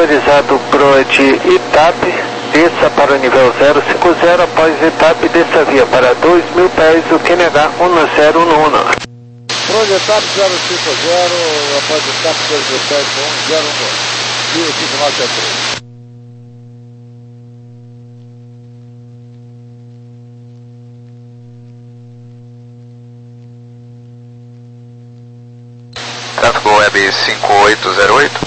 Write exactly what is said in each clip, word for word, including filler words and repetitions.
autorizado Pro de Itape, desça para o nível zero cinco zero, após Itape, desça via para dois mil pés, o Q N H um zero um um. Pro de Itape zero cinco zero, após Itape dois mil pés, um zero um um. E o cinco nove sete três. Tráfego Web cinco oito zero oito.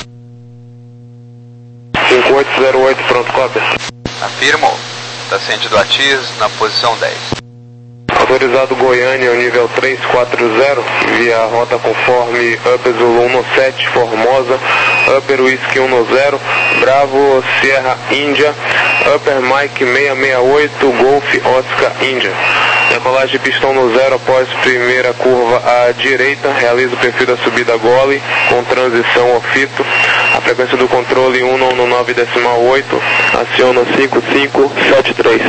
cinco oito zero oito, pronto, cópia. Afirmo. Está sentido a T I S na posição dez. Autorizado Goiânia, nível três quatro zero, via rota conforme Upper Zulu um sete, Formosa, Upper Whisky um zero, Bravo Sierra Índia, Upper Mike seiscentos e sessenta e oito, Golf Oscar Índia. Decolagem de pistão no zero após primeira curva à direita, realiza o perfil da subida gole com transição ao fito. A frequência do controle cento e dezenove decimal oito, aciona cinco cinco sete três.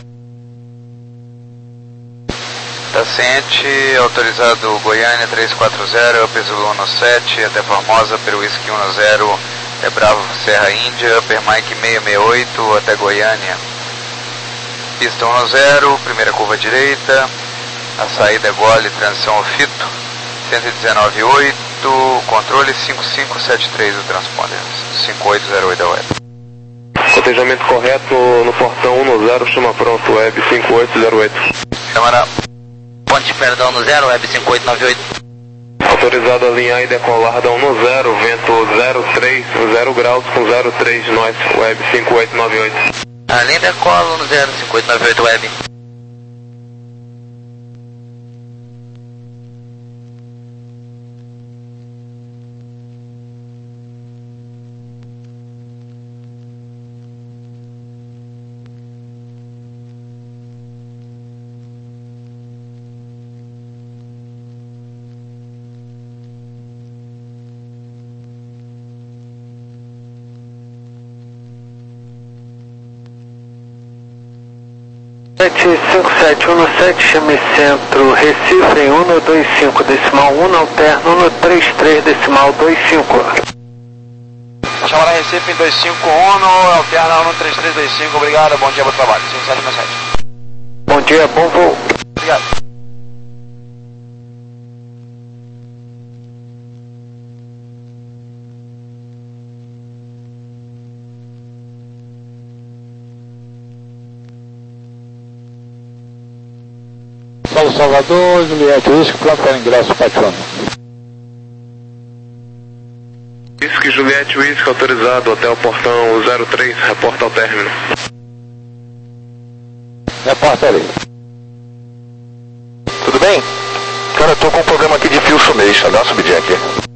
Paciente autorizado Goiânia três quatro zero, Upper Zulu um sete, até Formosa, Upper Whisky um zero, é Bravo Serra Índia, Upper Mike seiscentos e sessenta e oito, até Goiânia. Pista um zero, primeira curva direita, a saída é gole, transição ao fito, cento e dezenove oito, controle cinco cinco sete três do transponder, cinco oito zero oito da web. Cotejamento correto no portão um zero, chama pronto, web cinco oito zero oito. Câmara. Ponte perdão no zero, web cinco oito nove oito. Autorizado a alinhar e decolar da um zero, vento zero três, zero graus com zero três, nós, web cinco oito nove oito. Além decola no zero cinco oito nove oito, web. sete cinco sete um sete, chame centro Recife em um dois cinco decimal um, alterno um três três decimal dois cinco. Chamará Recife em dois cinco um, alterna um três três dois cinco, obrigado, bom dia, bom trabalho. cinco sete sete. Bom dia, bom voo. Obrigado. Paulo Salvador, Juliette Whisky, pronto para ingresso, patrão. Whisky, Juliette Whisky, autorizado, hotel portão zero três, reporta ao término. Reporta ali. Tudo bem? Cara, eu tô com um problema aqui de fio sumation, dá uma subidinha aqui.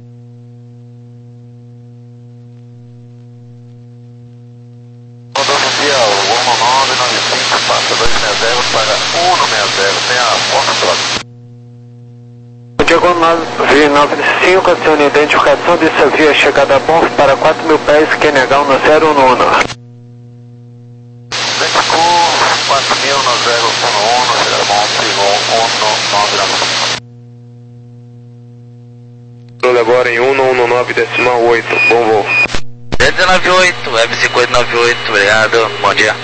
Rodovia um nove nove cinco, passa dois seis zero para um seis zero, tem a porta troca. Diagonal V nove cinco, aciona a identificação dessa via chegada a bom para quatro mil pés, Q N H um zero um um. Mexico quatro mil no zero um um, chegada a bom, um nove nove. Controle agora em um dezenove decimal oito, bom voo. zero um nove oito, web cinco oito nove oito, obrigado, bom dia.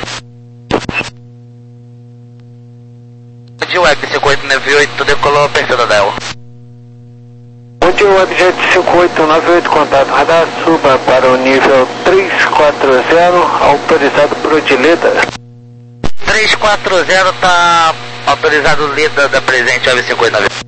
Bom dia, web cinco oito nove oito, decolou, perfil da Del. Bom dia, Webjet cinco oito nove oito, contato radar, suba para o nível três quatro zero, autorizado por Dileda. três quatro zero tá autorizado Leda da presente, web cinco oito nove oito.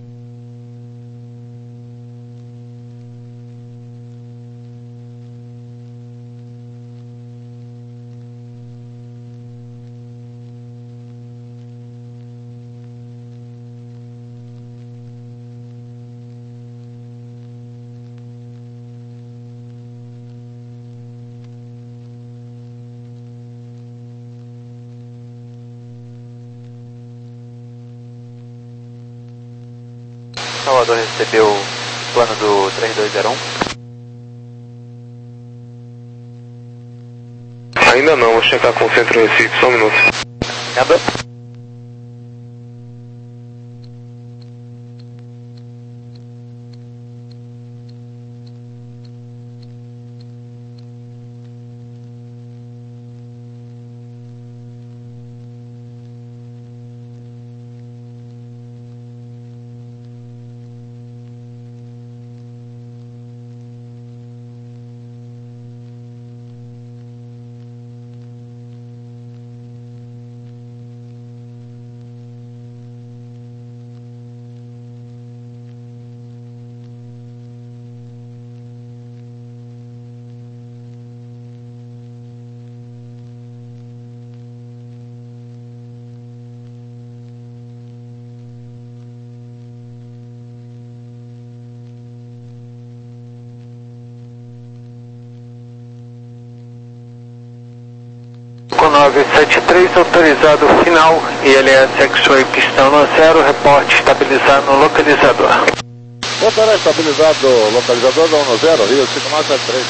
Salvador recebeu o plano do três dois zero um. Ainda não, vou checar com o centro Recife, só um minuto. Lembra? nove sete três, autorizado final, I L S X-Ray pistão no zero, reporte estabilizado no localizador. Voltará estabilizado localizador da um zero, Rio cinco nove sete três.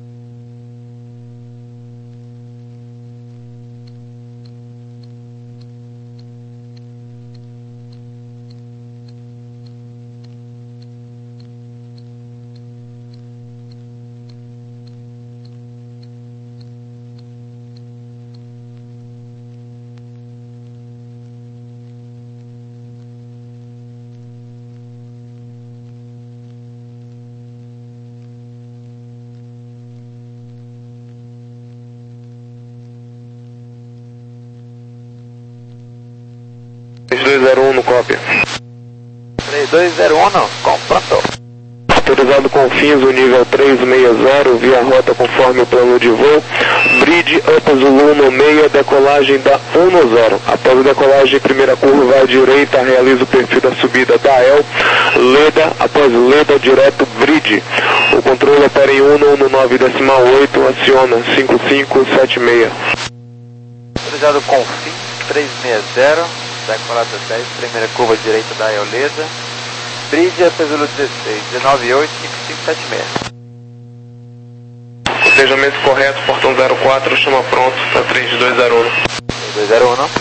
três dois zero um no cópia. três dois zero um, com pronto. Autorizado com fins o nível três seis zero, via rota conforme o plano de voo. Bridge Up Zulu no meio, decolagem da um zero. Após a decolagem, primeira curva à direita, realiza o perfil da subida da El. Leda, após Leda, direto Bridge. O controle opera em um no nove decimal oito, aciona cinco cinco sete seis. Autorizado com fim três seis zero, decolada dez, primeira curva direita da Eoleda. Bridge Up Zulu dezesseis, dezenove oito, cinco cinco sete seis. Planejamento correto, portão zero quatro, chama pronto para três dois zero um. três dois zero um.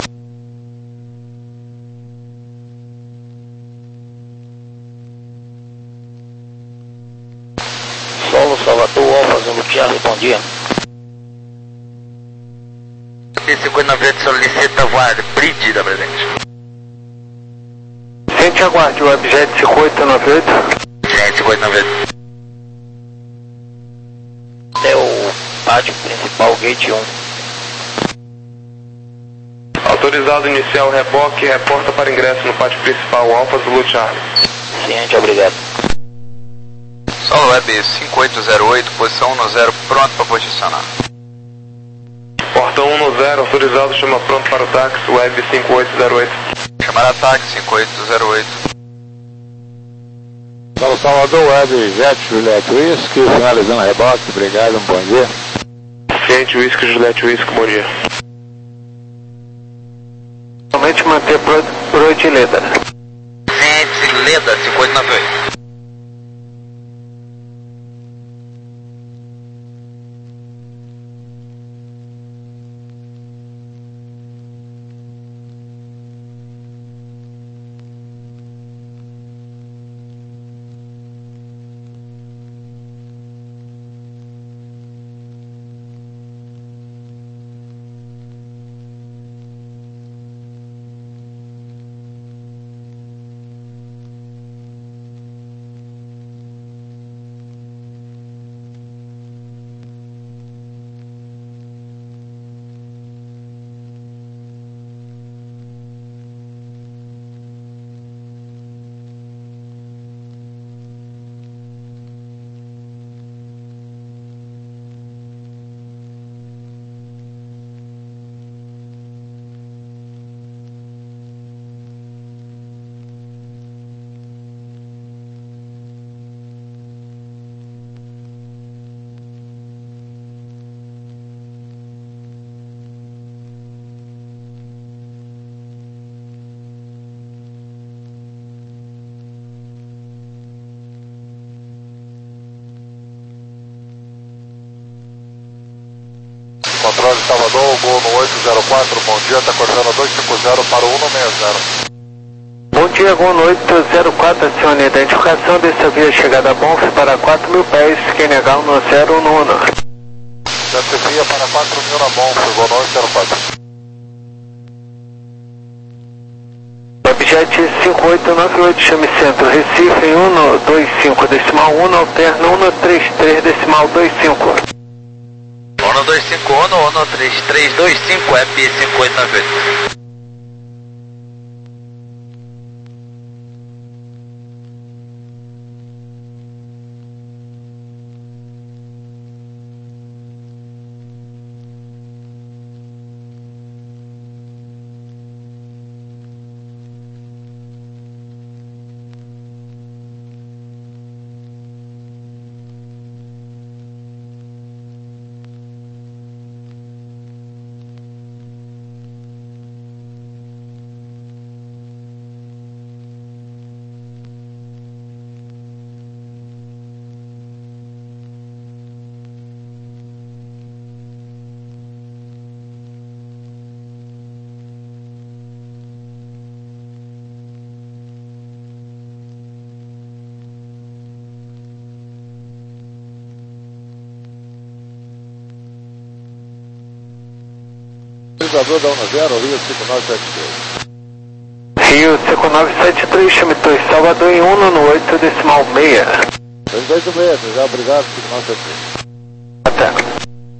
Solo Salvador, Alfa Zulu Charlie, bom dia. P cinquenta e nove solicita voar Bridge da presente. Gente, aguarde o Webjet cinco oito nove oito. Gente, cinco oito nove oito. Até o pátio principal, gate um. Autorizado inicial reboque, reporta para ingresso no pátio principal, Alfa Zulu Charlie. Ciente, obrigado. Solo Web cinco oito zero oito, posição um zero, pronto para posicionar. Portão um zero, autorizado, chama pronto para o táxi, Web cinco oito zero oito. Chamar ataque cinco oito zero oito. Solo Salvador, Web Jet Juliette Whisky, finalizando a reboque, obrigado, um bom dia. Ciente Whisky, Juliette Whisky, bom dia. Somente manter pro, pro de Leda. Ciente, Leda, cinco oito nove oito. Controle Salvador, voo no oito zero quatro, bom dia, está cortando dois cinco zero para o um seis zero. Bom dia, Gol no oito zero quatro, acione a identificação dessa via chegada a Bonf para quatro mil pés, Q N H um zero no Uno. Descevia para quatro mil na Bonf, Gol no oito zero quatro. Webjet cinco oito nove oito, chame centro, Recife em um dois cinco decimal um, alterna um três três decimal dois cinco. um dois cinco um, um três três dois cinco, E P cinco oito nove oito. Autorizador da um zero, Rio cinco nove sete três. Rio cinco nove sete três, chame dois Salvador em Uno no oito decimal seis. dois oito seis, já obrigado, cinco nove sete três. Até.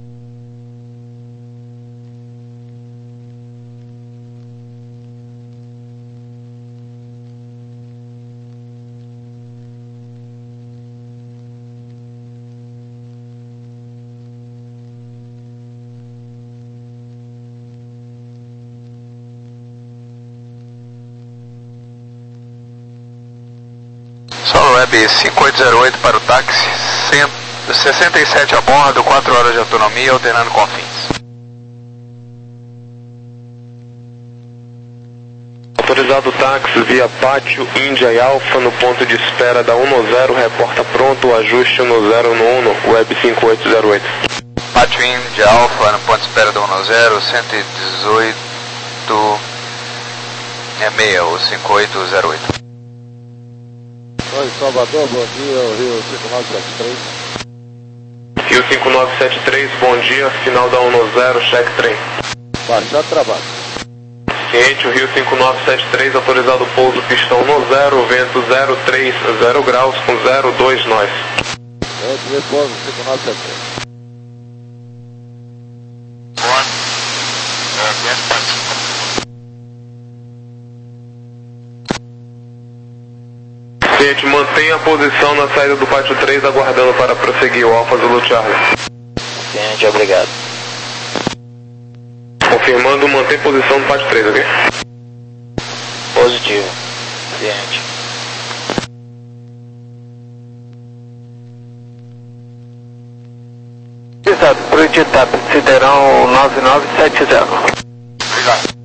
Solo Web cinco oito zero oito para o táxi, sessenta e sete a bordo, quatro horas de autonomia, alternando com fins. Autorizado táxi via Pátio Índia e Alfa no ponto de espera da um zero, reporta pronto, ajuste um zero no Uno, Web cinco oito zero oito. Pátio Índia Alfa no ponto de espera da um zero, cento e dezoito é seis, ou cinco oito zero oito. Oi, Salvador, bom dia, Rio cinco nove sete três. Rio cinco nove sete três, bom dia, final da um zero, cheque trem. Baixar trabalho. Ciente, o Rio cinco nove sete três, autorizado pouso pistão no zero, vento zero três zero graus com zero dois nós. Gente, repouso cinco nove sete três. Ciente, mantenha a posição na saída do pátio três, aguardando para prosseguir o Alfa Zulu Charlie. Ciente, obrigado. Confirmando, mantém posição no pátio três, ok? Positivo. Ciente. Exato, projetado, Siderão nove nove sete zero. Obrigado.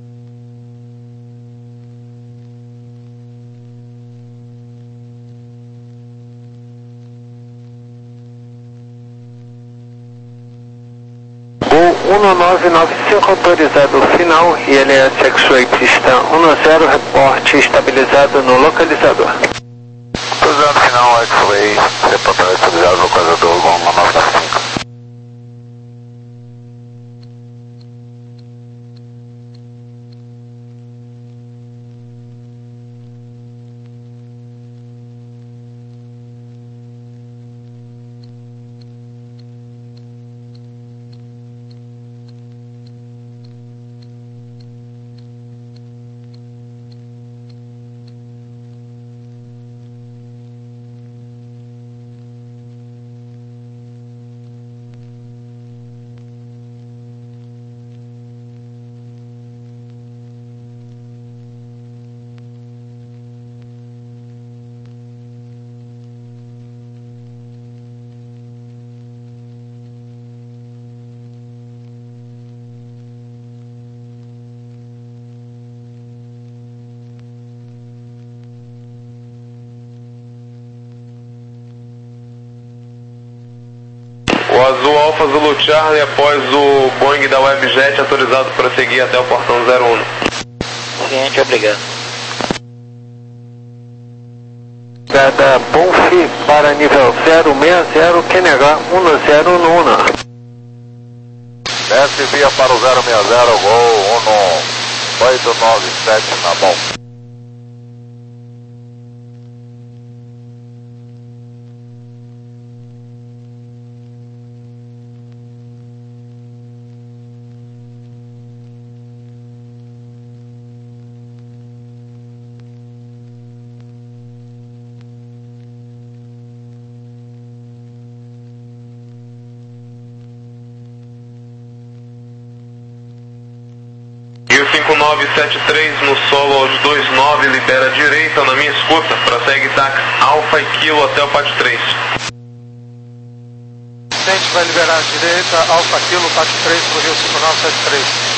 Gol um nove nove cinco autorizado final e L S X-Ray pista um zero, reporte estabilizado no localizador. Autorizado final, X-Ray, reportado estabilizado no localizador, Gol um nove nove cinco. O Azul Alfa Zulu Charlie, após o Boeing da Webjet, autorizado para seguir até o portão zero um. Ciente, obrigado. Cada Bonfi para nível zero seis zero, Q N H um zero no Uno. Desce via para o zero seis zero, Gol um oito nove sete na mão. Rio cinco nove sete três no solo aos dois nove, libera a direita na minha escuta, prossegue táxi Alfa e Kilo até o pátio três. Ciente, vai liberar a direita, Alfa Kilo, pátio três para o Rio cinco nove sete três.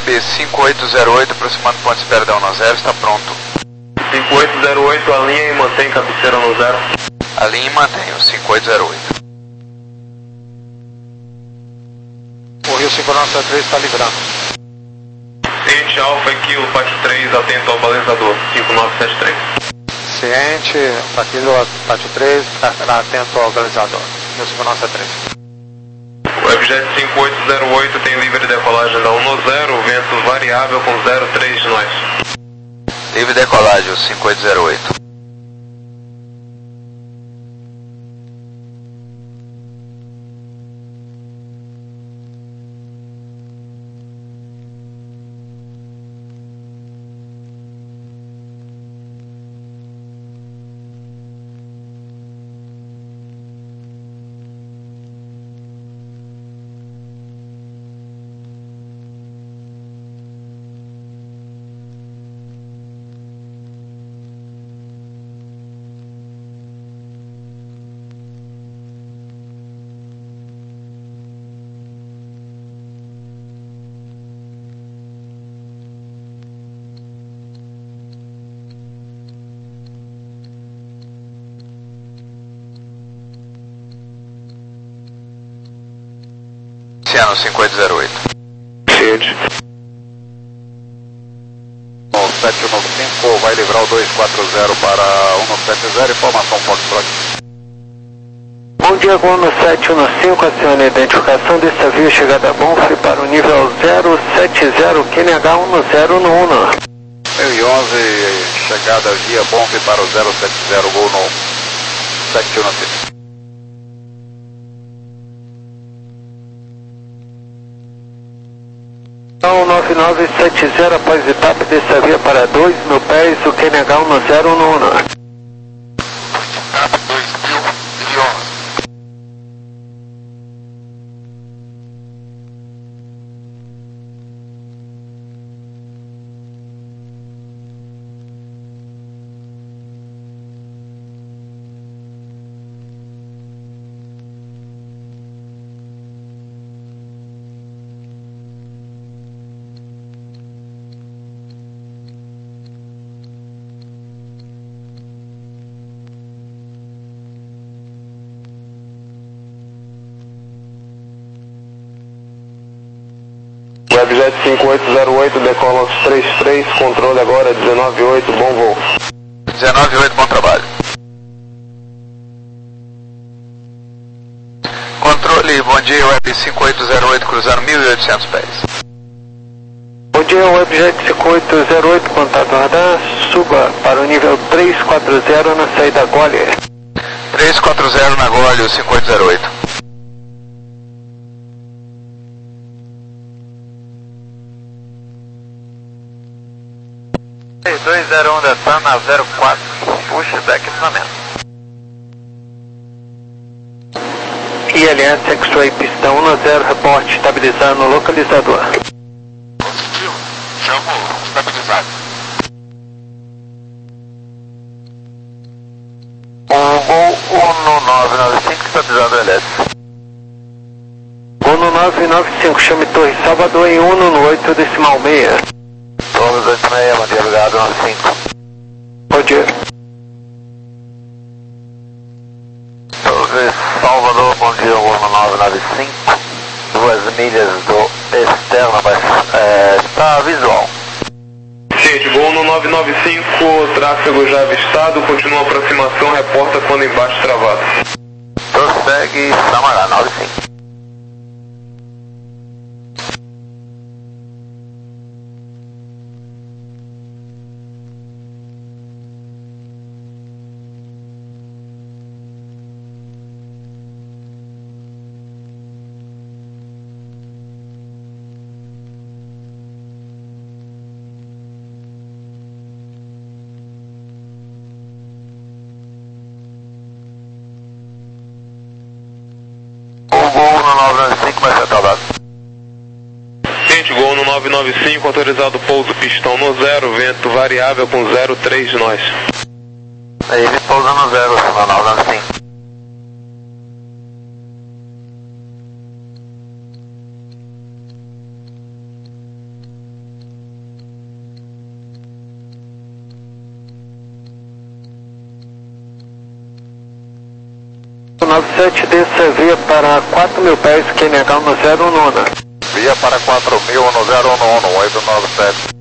Web cinco oito zero oito, aproximando ponto de espera da um zero, está pronto. cinco oito zero oito, alinha e mantém cabeceira no zero. Alinhe e mantenha o cinco oito zero oito. O Rio cinco nove sete três está livrando. Ciente Alfa aqui, o Pátio três, atento ao balizador, cinco nove sete três. Ciente, Aquilo, Pátio três, atento ao balizador, Rio cinco nove sete três. Webjet cinco oito zero oito tem livre decolagem da um zero, vento variável com zero três de nós. Livre decolagem, o cinco oito zero oito. Oceano cinco oito zero oito. Ciente. O sete um cinco vai livrar o dois quatro zero para um sete zero, informação Foxtrot. Bom dia, Gono sete um cinco, acione a identificação desta via chegada a Bonf para o nível zero sete zero, Q N H um zero no Uno. mil e onze, chegada via Bonf para o zero sete zero, Gol no sete um cinco. nove nove sete zero, após etapa desta via para dois mil pés, o Q N H um zero no Uno. dois mil e onze. Webjet cinco oito zero oito, decola três três, controle agora dezenove oito, bom voo. dezenove oito, bom trabalho. Controle, bom dia, Web cinco oito zero oito, cruzando mil e oitocentos pés. Bom dia, Webjet cinco oito zero oito, contato radar, suba para o nível três quatro zero na saída Gole. três quatro zero na Gole, o cinco oito zero oito. dois zero um da TAM na zero quatro, pushback equipamento. I L S X-Ray pistão um zero, reporte estabilizar no localizador. Positivo, chamo estabilizado. O Gol um nove nove cinco estabilizado L S. Gol no nove nove cinco, chame Torre Salvador em um no oito decimal seis. Torres oito seis, bom dia, obrigado, nove cinco. Bom dia. Torres Salvador, bom dia, Gol nove nove cinco. Duas milhas do externo, mas é, está visual. Ciente, Gol no nove nove cinco, tráfego já avistado, continua a aproximação, reporta quando embaixo travado. Prossegue Samará, nove cinco. Ciente, Gol no nove nove cinco, autorizado pouso pistão no zero, vento variável com zero três de nós. Ele pousa no zero, no nove nove cinco. nove sete, desça via para quatro mil pés, Q N H no zero nona. Via para quatro mil no zero nona, oito nove sete.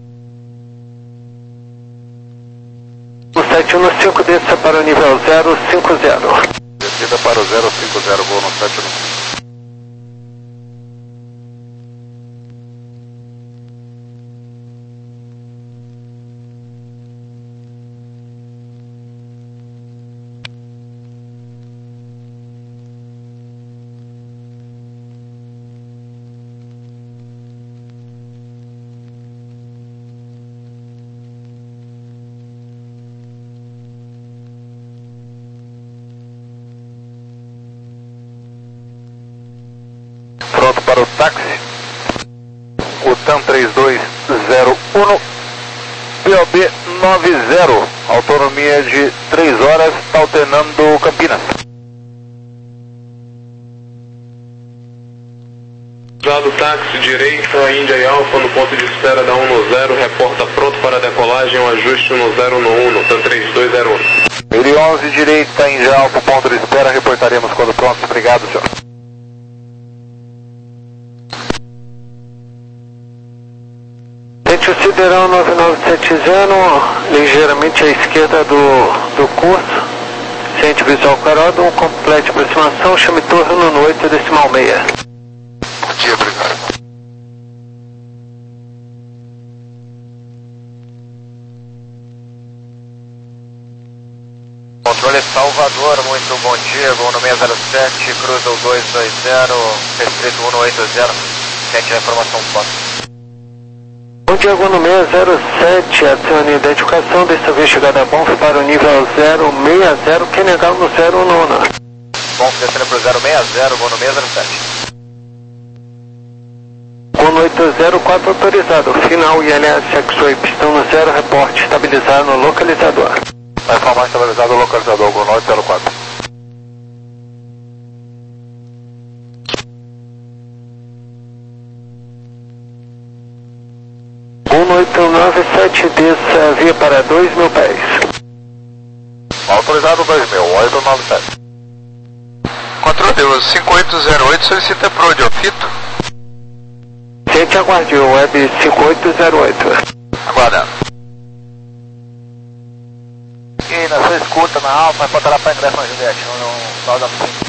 No sete um cinco, desça para o nível zero cinco zero. Descida para o zero cinco zero, voo no sete um cinco. Pronto para o táxi. O TAM três dois zero um, P O B noventa, autonomia de três horas, alternando Campinas. Usado táxi direito, a Índia e Alfa no ponto de espera da um no zero, reporta pronto para decolagem, um ajuste no zero no um, no TAM três dois zero um. mil e onze direita, Índia Alfa, ponto de espera, reportaremos quando pronto. Obrigado, senhor. O Siderão nove nove sete zero, ligeiramente à esquerda do, do curso, ciente visual Carodo, complete aproximação, chame torre no oito decimal meia. Bom dia, obrigado. Controle Salvador, muito bom dia, voo no seis zero sete, cruza o dois dois zero, restrito um oito zero, sente a informação próxima. Bom dia, voo no seis zero sete, acione identificação, desta vez chegada a Bonf para o nível zero seis zero, Q N H no zero nona. Bonf descendo para o zero seis zero, voo no seis zero sete. Voo no oito zero quatro autorizado, final I L S X-Ray, pistão no zero, reporte estabilizado no localizador. Vai informar estabilizado o localizador, voo no oito zero quatro. oito nove sete, desça via para dois mil pés. Autorizado dois mil, oito nove sete. Controle cinco oito zero oito, solicita pro Diofito. Gente, aguarde o web cinco oito zero oito. Aguardando. E na sua escuta na Alfa, pode lá para ingresso na Juliette, no Nós Amigos.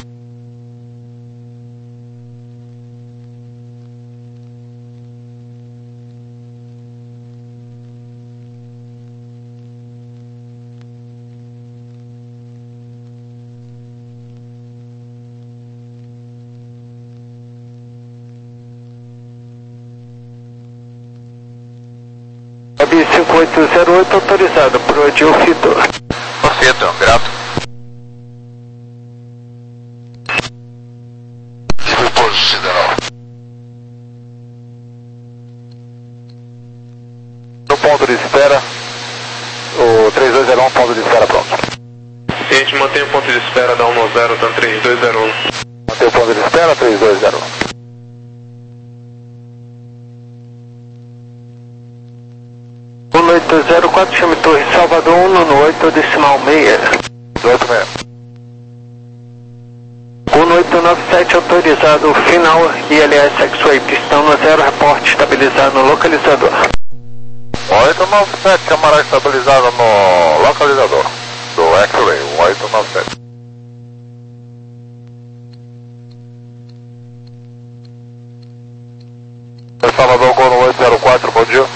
Web cinco oito zero oito autorizado pro Diofito. Perfeito, grato. Repouso Sideral. No ponto de espera, o três dois zero um, ponto de espera pronto. Ciente, mantém o ponto de espera da um no zero, TAM três dois zero um. Mantém o ponto de espera, três dois zero um. um oito zero quatro, chame torre Salvador um no oito decimal meia. dezoito meia. um oito nove sete autorizado, final I L S X-Ray, pistão no zero, reporte estabilizado no localizador. oito nove sete, camarada estabilizado no localizador do X-Ray, oito nove sete. Salvador, gol no oito zero quatro, bom dia.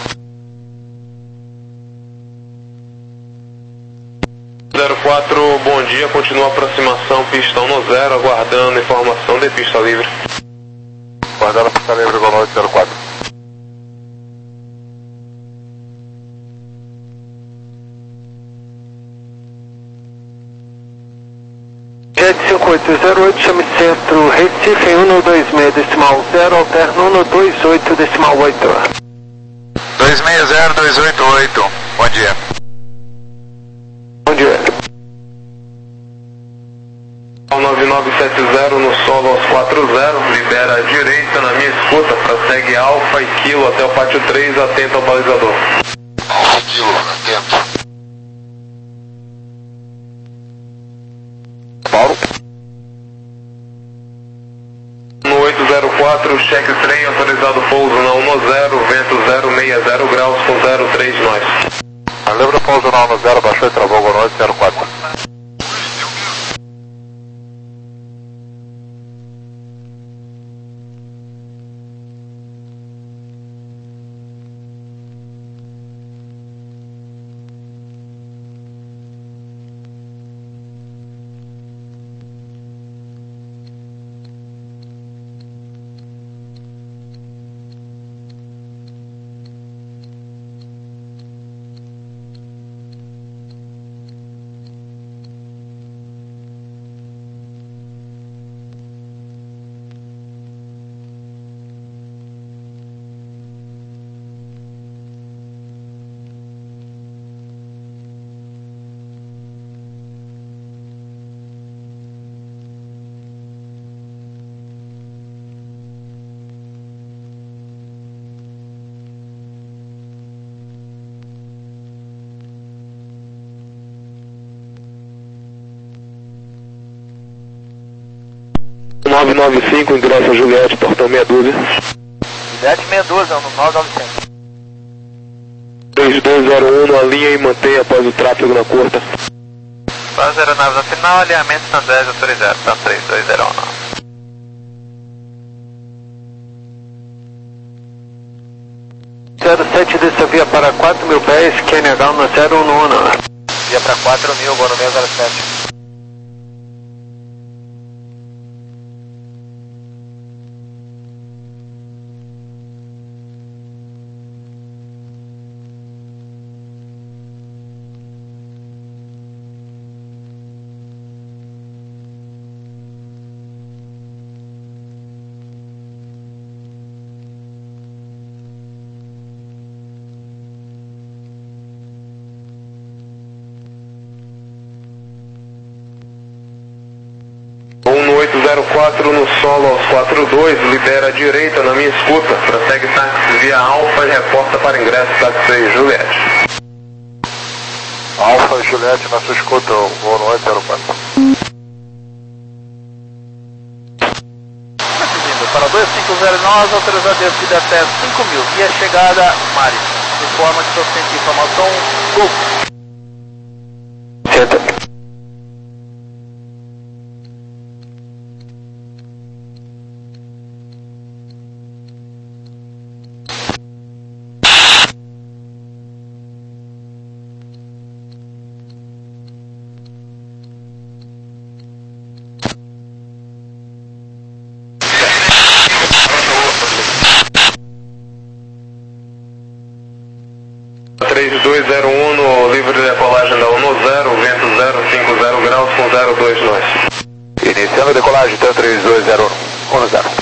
zero quatro, bom dia, continua a aproximação, pistão no zero, aguardando informação de pista livre. Guardando pista livre, gol no oito zero quatro. Jet cinco oito zero oito, chame centro Recife em um no dois seis decimal zero, alterno um no dois oito decimal oito. dois seis zero dois oito oito, bom dia. Bom dia. nove nove sete zero no solo aos quatro zero, libera a direita na minha escuta, prossegue Alfa e Kilo até o pátio três, atento ao balizador. Alfa Kilo, atento. Paulo. zero quatro, cheque trem, autorizado pouso na um zero, vento zero seis zero graus com zero três nós. Lembra pouso na um zero, baixou e travou, boa noite, zero quatro. nove nove cinco, ingresso a Juliette, portão meia dúzia. Juliette meia dúzia, no nove nove cinco. três dois zero um na linha e mantenha após o tráfego na curta. Base aeronave na final, alinhamento na dez autorizado, tá três dois zero um. zero sete dessa via para quatro mil pés, Q N H na zero um nove. Via para quatro mil, vou no meio zero sete. oito zero quatro no solo aos quatro dois, libera a direita na minha escuta, prossegue táxi via Alfa e reporta para ingresso táxi Juliette. Alfa e Juliette na sua escuta, boa noite, zero quatro. Para dois cinco zero nove, autorizado a descida até cinco mil, via chegada Mari. Informa que estou sem informação, Gol. Senta. três dois zero um no livre de decolagem da um zero, vento zero cinco zero graus com zero dois nós. Iniciando a decolagem, três dois zero um zero.